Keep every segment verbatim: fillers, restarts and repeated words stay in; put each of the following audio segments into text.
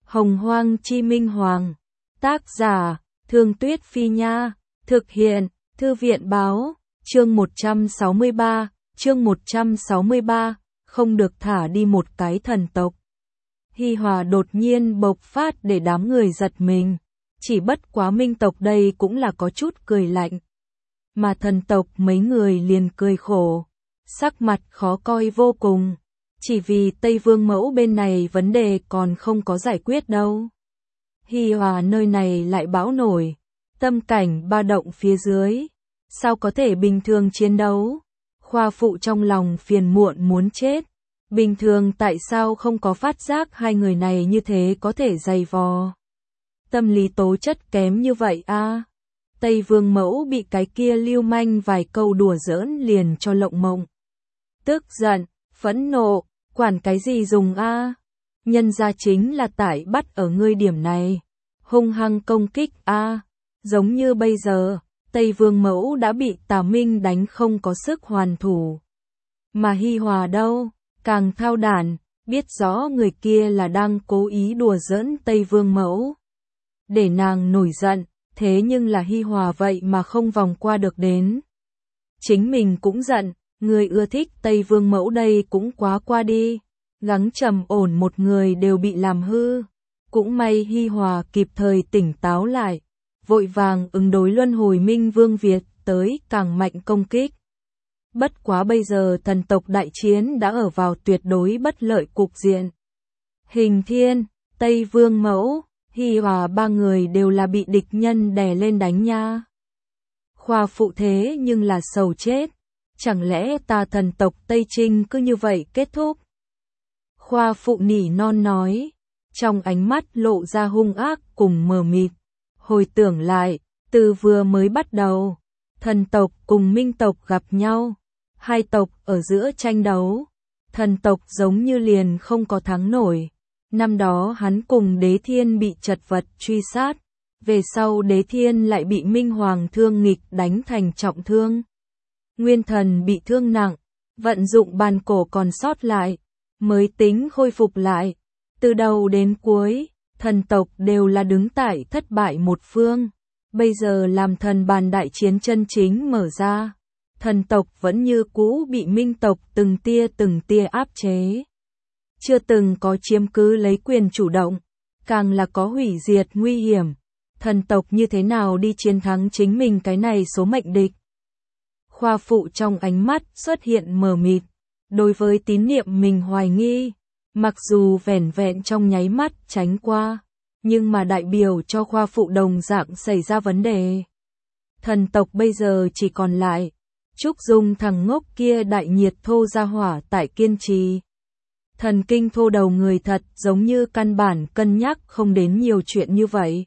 Hồng Hoang Chi Minh Hoàng. Tác giả, Thương Tuyết Phi Nha. Thực hiện, Thư viện Báo. Chương một trăm sáu mươi ba, chương một trăm sáu mươi ba, không được thả đi một cái thần tộc. Hi Hòa đột nhiên bộc phát để đám người giật mình. Chỉ bất quá Minh tộc đây cũng là có chút cười lạnh. Mà thần tộc mấy người liền cười khổ. Sắc mặt khó coi vô cùng. Chỉ vì Tây Vương Mẫu bên này vấn đề còn không có giải quyết đâu. Hi Hòa nơi này lại bão nổi. Tâm cảnh ba động phía dưới. Sao có thể bình thường chiến đấu? Khoa phụ trong lòng phiền muộn muốn chết. Bình thường tại sao không có phát giác hai người này như thế có thể giày vò? Tâm lý tố chất kém như vậy a. À? Tây Vương Mẫu bị cái kia lưu manh vài câu đùa giỡn liền cho lộng mộng. Tức giận, phẫn nộ, quản cái gì dùng a? À? Nhân ra chính là tại bắt ở ngươi điểm này. Hung hăng công kích a. À? Giống như bây giờ, Tây Vương Mẫu đã bị Tà Minh đánh không có sức hoàn thủ. Mà Hi Hòa đâu, càng thao đản, biết rõ người kia là đang cố ý đùa giỡn Tây Vương Mẫu. Để nàng nổi giận, thế nhưng là Hi Hòa vậy mà không vòng qua được đến. Chính mình cũng giận, người ưa thích Tây Vương Mẫu đây cũng quá qua đi. Gắng trầm ổn một người đều bị làm hư. Cũng may Hi Hòa kịp thời tỉnh táo lại. Vội vàng ứng đối luân hồi Minh Vương Việt tới càng mạnh công kích. Bất quá bây giờ thần tộc đại chiến đã ở vào tuyệt đối bất lợi cục diện. Hình Thiên, Tây Vương Mẫu, Hi Hòa ba người đều là bị địch nhân đè lên đánh nha. Khoa phụ thế nhưng là sầu chết. Chẳng lẽ ta thần tộc Tây Trinh cứ như vậy kết thúc? Khoa phụ nỉ non nói. Trong ánh mắt lộ ra hung ác cùng mờ mịt. Hồi tưởng lại, từ vừa mới bắt đầu, thần tộc cùng minh tộc gặp nhau, hai tộc ở giữa tranh đấu, thần tộc giống như liền không có thắng nổi. Năm đó hắn cùng Đế Thiên bị chật vật truy sát, về sau Đế Thiên lại bị Minh Hoàng Thương Nghịch đánh thành trọng thương. Nguyên Thần bị thương nặng, vận dụng bàn cổ còn sót lại, mới tính khôi phục lại. Từ đầu đến cuối, thần tộc đều là đứng tại thất bại một phương. Bây giờ làm thần bàn đại chiến chân chính mở ra, thần tộc vẫn như cũ bị minh tộc từng tia từng tia áp chế. Chưa từng có chiếm cứ lấy quyền chủ động, càng là có hủy diệt nguy hiểm. Thần tộc như thế nào đi chiến thắng chính mình cái này số mệnh địch? Khoa phụ trong ánh mắt xuất hiện mờ mịt, đối với tín niệm mình hoài nghi. Mặc dù vẻn vẹn trong nháy mắt tránh qua, nhưng mà đại biểu cho khoa phụ đồng dạng xảy ra vấn đề. Thần tộc bây giờ chỉ còn lại Trúc Dung thằng ngốc kia đại nhiệt thô ra hỏa tại kiên trì. Thần kinh thô đầu người thật giống như căn bản cân nhắc không đến nhiều chuyện như vậy.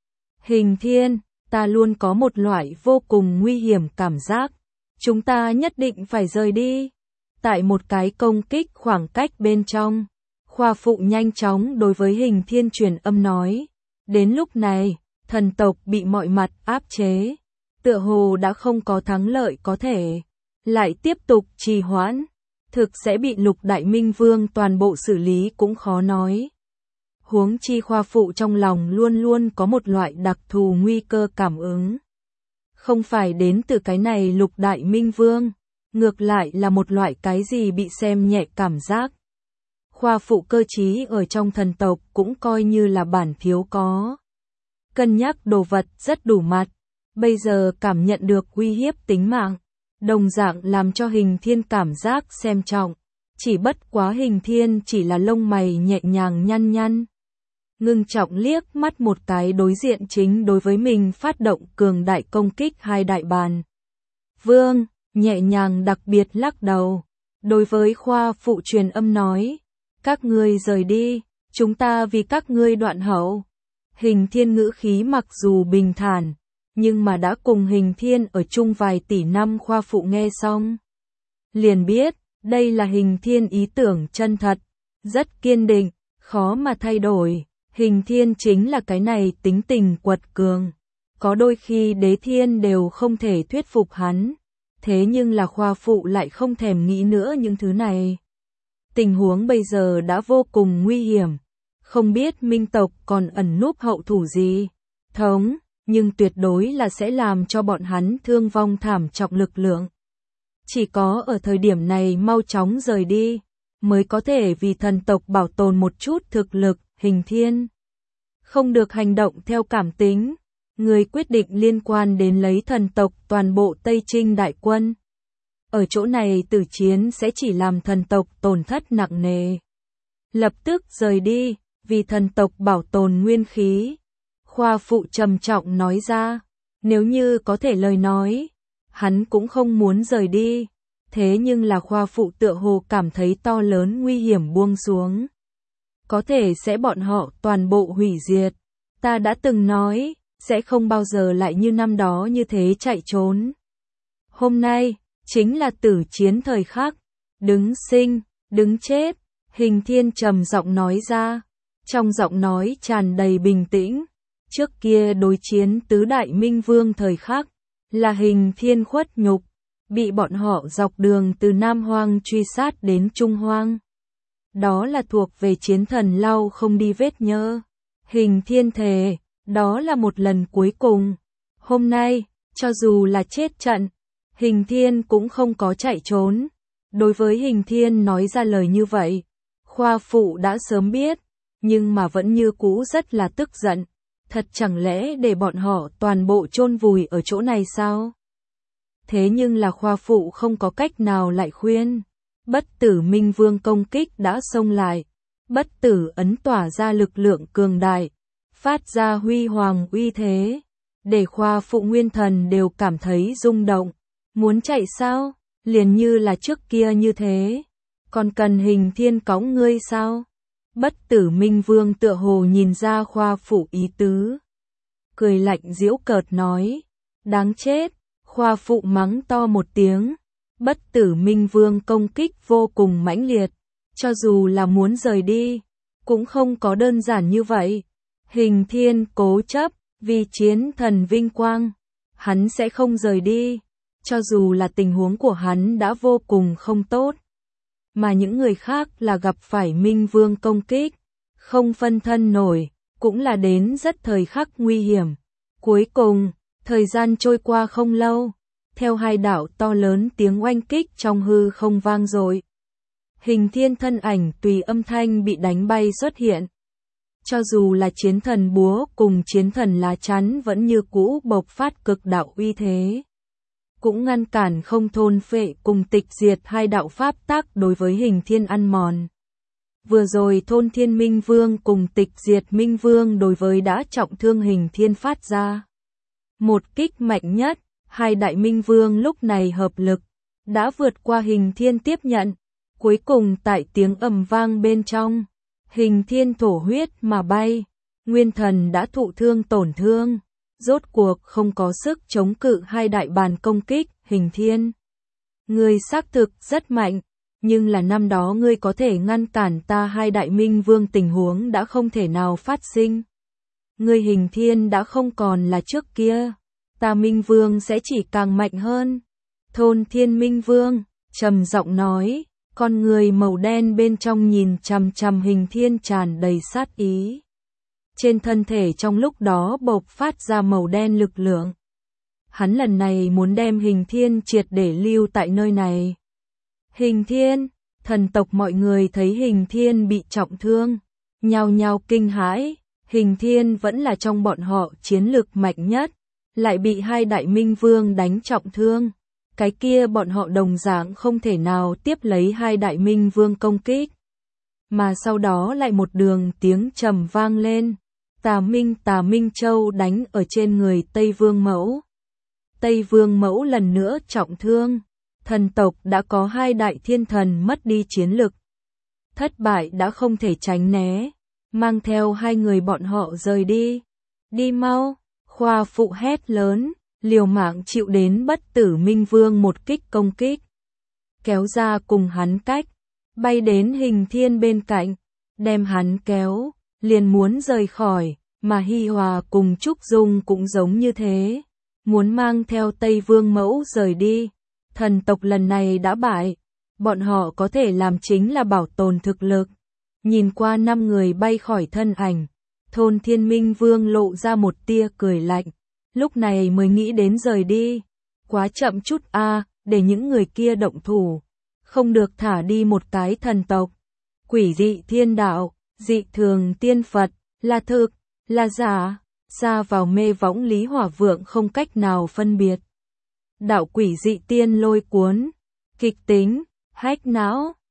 Hình Thiên, ta luôn có một loại vô cùng nguy hiểm cảm giác. Chúng ta nhất định phải rời đi. Tại một cái công kích khoảng cách bên trong, khoa phụ nhanh chóng đối với Hình Thiên truyền âm nói. Đến lúc này, thần tộc bị mọi mặt áp chế. Tựa hồ đã không có thắng lợi có thể. Lại tiếp tục trì hoãn. Thực sẽ bị Lục Đại Minh Vương toàn bộ xử lý cũng khó nói. Huống chi khoa phụ trong lòng luôn luôn có một loại đặc thù nguy cơ cảm ứng. Không phải đến từ cái này Lục Đại Minh Vương. Ngược lại là một loại cái gì bị xem nhẹ cảm giác. Khoa phụ cơ trí ở trong thần tộc cũng coi như là bản thiếu có. Cân nhắc đồ vật rất đủ mặt. Bây giờ cảm nhận được uy hiếp tính mạng. Đồng dạng làm cho Hình Thiên cảm giác xem trọng. Chỉ bất quá Hình Thiên chỉ là lông mày nhẹ nhàng nhăn nhăn. Ngưng trọng liếc mắt một cái đối diện chính đối với mình phát động cường đại công kích hai đại bàn. Vương, nhẹ nhàng đặc biệt lắc đầu. Đối với khoa phụ truyền âm nói. Các ngươi rời đi, chúng ta vì các ngươi đoạn hậu. Hình Thiên ngữ khí mặc dù bình thản, nhưng mà đã cùng Hình Thiên ở chung vài tỷ năm khoa phụ nghe xong. Liền biết, đây là Hình Thiên ý tưởng chân thật, rất kiên định, khó mà thay đổi. Hình Thiên chính là cái này tính tình quật cường. Có đôi khi Đế Thiên đều không thể thuyết phục hắn. Thế nhưng là khoa phụ lại không thèm nghĩ nữa những thứ này. Tình huống bây giờ đã vô cùng nguy hiểm. Không biết minh tộc còn ẩn núp hậu thủ gì, thống, nhưng tuyệt đối là sẽ làm cho bọn hắn thương vong thảm trọng lực lượng. Chỉ có ở thời điểm này mau chóng rời đi, mới có thể vì thần tộc bảo tồn một chút thực lực. Hình Thiên không được hành động theo cảm tính, người quyết định liên quan đến lấy thần tộc toàn bộ Tây Trinh đại quân. Ở chỗ này tử chiến sẽ chỉ làm thần tộc tổn thất nặng nề. Lập tức rời đi, vì thần tộc bảo tồn nguyên khí. Khoa phụ trầm trọng nói ra, nếu như có thể lời nói, hắn cũng không muốn rời đi. Thế nhưng là khoa phụ tựa hồ cảm thấy to lớn nguy hiểm buông xuống. Có thể sẽ bọn họ toàn bộ hủy diệt. Ta đã từng nói, sẽ không bao giờ lại như năm đó như thế chạy trốn. Hôm nay, chính là tử chiến thời khắc. Đứng sinh, đứng chết. Hình Thiên trầm giọng nói ra. Trong giọng nói tràn đầy bình tĩnh. Trước kia đối chiến tứ đại minh vương thời khắc, là Hình Thiên khuất nhục, bị bọn họ dọc đường từ Nam Hoang truy sát đến Trung Hoang. Đó là thuộc về chiến thần lau không đi vết nhơ. Hình Thiên thề, đó là một lần cuối cùng. Hôm nay, cho dù là chết trận, Hình Thiên cũng không có chạy trốn. Đối với Hình Thiên nói ra lời như vậy, khoa phụ đã sớm biết, nhưng mà vẫn như cũ rất là tức giận. Thật chẳng lẽ để bọn họ toàn bộ chôn vùi ở chỗ này sao? Thế nhưng là khoa phụ không có cách nào lại khuyên. Bất tử minh vương công kích đã xông lại. Bất tử ấn tỏa ra lực lượng cường đại, phát ra huy hoàng uy thế, để khoa phụ nguyên thần đều cảm thấy rung động. Muốn chạy sao? Liền như là trước kia như thế. Còn cần Hình Thiên cõng ngươi sao? Bất tử minh vương tựa hồ nhìn ra khoa phụ ý tứ. Cười lạnh giễu cợt nói. Đáng chết. Khoa phụ mắng to một tiếng. Bất tử minh vương công kích vô cùng mãnh liệt. Cho dù là muốn rời đi, cũng không có đơn giản như vậy. Hình Thiên cố chấp, vì chiến thần vinh quang. Hắn sẽ không rời đi. Cho dù là tình huống của hắn đã vô cùng không tốt. Mà những người khác là gặp phải minh vương công kích, không phân thân nổi, cũng là đến rất thời khắc nguy hiểm. Cuối cùng, thời gian trôi qua không lâu, theo hai đạo to lớn tiếng oanh kích trong hư không vang dội. Hình Thiên thân ảnh tùy âm thanh bị đánh bay xuất hiện. Cho dù là chiến thần búa cùng chiến thần lá chắn vẫn như cũ bộc phát cực đạo uy thế. Cũng ngăn cản không thôn phệ cùng tịch diệt hai đạo pháp tác đối với Hình Thiên ăn mòn. Vừa rồi thôn Thiên Minh Vương cùng tịch diệt Minh Vương đối với đã trọng thương Hình Thiên phát ra. Một kích mạnh nhất, hai đại Minh Vương lúc này hợp lực, đã vượt qua Hình Thiên tiếp nhận. Cuối cùng tại tiếng ầm vang bên trong, Hình Thiên thổ huyết mà bay, nguyên thần đã thụ thương tổn thương. Rốt cuộc không có sức chống cự hai đại bàn công kích. Hình Thiên, ngươi xác thực rất mạnh, nhưng là năm đó ngươi có thể ngăn cản ta hai đại minh vương tình huống đã không thể nào phát sinh. Ngươi Hình Thiên đã không còn là trước kia, ta minh vương sẽ chỉ càng mạnh hơn. Thôn Thiên Minh Vương, trầm giọng nói, con người màu đen bên trong nhìn chằm chằm Hình Thiên tràn đầy sát ý. Trên thân thể trong lúc đó bộc phát ra màu đen lực lượng. Hắn lần này muốn đem Hình Thiên triệt để lưu tại nơi này. Hình Thiên, thần tộc mọi người thấy Hình Thiên bị trọng thương, nhao nhao kinh hãi. Hình Thiên vẫn là trong bọn họ chiến lực mạnh nhất, lại bị hai đại minh vương đánh trọng thương. Cái kia bọn họ đồng dạng không thể nào tiếp lấy hai đại minh vương công kích. Mà sau đó lại một đường tiếng trầm vang lên. Tà Minh Tà Minh Châu đánh ở trên người Tây Vương Mẫu. Tây Vương Mẫu lần nữa trọng thương. Thần tộc đã có hai đại thiên thần mất đi chiến lực. Thất bại đã không thể tránh né. Mang theo hai người bọn họ rời đi. Đi mau, khoa phụ hét lớn, liều mạng chịu đến bất tử Minh Vương một kích công kích. Kéo ra cùng hắn cách, bay đến Hình Thiên bên cạnh, đem hắn kéo. Liền muốn rời khỏi, mà Hi Hòa cùng Trúc Dung cũng giống như thế, muốn mang theo Tây Vương Mẫu rời đi. Thần tộc lần này đã bại, bọn họ có thể làm chính là bảo tồn thực lực, nhìn qua năm người bay khỏi thân ảnh, Thôn Thiên Minh Vương lộ ra một tia cười lạnh, lúc này mới nghĩ đến rời đi. Quá chậm chút a, để những người kia động thủ, không được thả đi một cái thần tộc. Quỷ dị thiên đạo, dị thường tiên Phật, là thực, là giả, xa vào mê võng Lý Hỏa Vượng không cách nào phân biệt. Đạo quỷ dị tiên lôi cuốn, kịch tính, hách não.